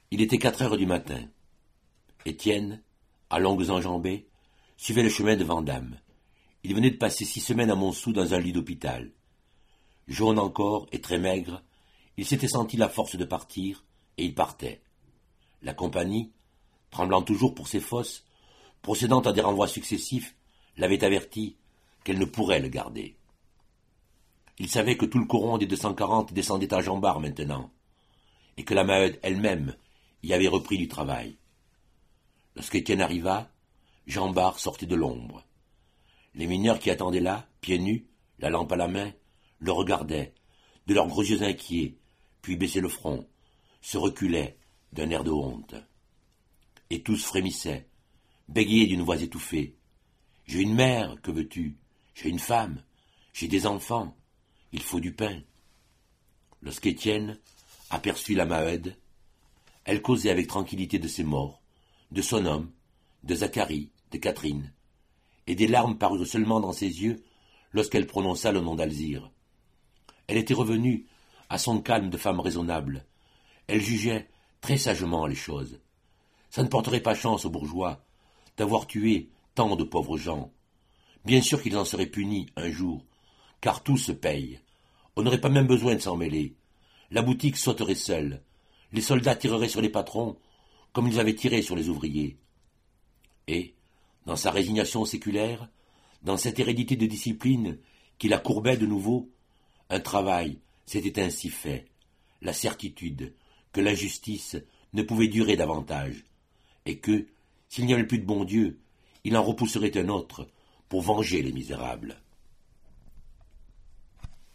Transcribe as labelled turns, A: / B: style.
A: Il était 4 heures du matin. Étienne, à longues enjambées, suivait le chemin de Vandame. Il venait de passer 6 semaines à Montsou dans un lit d'hôpital. Jaune encore et très maigre, il s'était senti la force de partir, et il partait. La compagnie, tremblant toujours pour ses fosses, procédant à des renvois successifs, l'avait averti qu'elle ne pourrait le garder. Il savait que tout le coron des 240 descendait à Jean-Bart maintenant, et que la Maheude elle-même y avait repris du travail. Lorsqu'Étienne arriva, Jean-Bart sortait de l'ombre. Les mineurs qui attendaient là, pieds nus, la lampe à la main, le regardaient, de leurs gros yeux inquiets, puis baissaient le front, se reculaient d'un air de honte. Et tous frémissaient, bégayaient d'une voix étouffée. « J'ai une mère, que veux-tu? J'ai une femme, j'ai des enfants, il faut du pain. » Lorsqu'Étienne aperçut la Maheude, elle causait avec tranquillité de ses morts, de son homme, de Zacharie, de Catherine, et des larmes parurent seulement dans ses yeux lorsqu'elle prononça le nom d'Alzire. Elle était revenue à son calme de femme raisonnable. Elle jugeait très sagement les choses. Ça ne porterait pas chance aux bourgeois d'avoir tué tant de pauvres gens. Bien sûr qu'ils en seraient punis un jour, car tout se paye. On n'aurait pas même besoin de s'en mêler. La boutique sauterait seule. Les soldats tireraient sur les patrons comme ils avaient tiré sur les ouvriers. Et, dans sa résignation séculaire, dans cette hérédité de discipline qui la courbait de nouveau, un travail s'était ainsi fait, la certitude que l'injustice ne pouvait durer davantage, et que, s'il n'y avait plus de bon Dieu, il en repousserait un autre pour venger les misérables.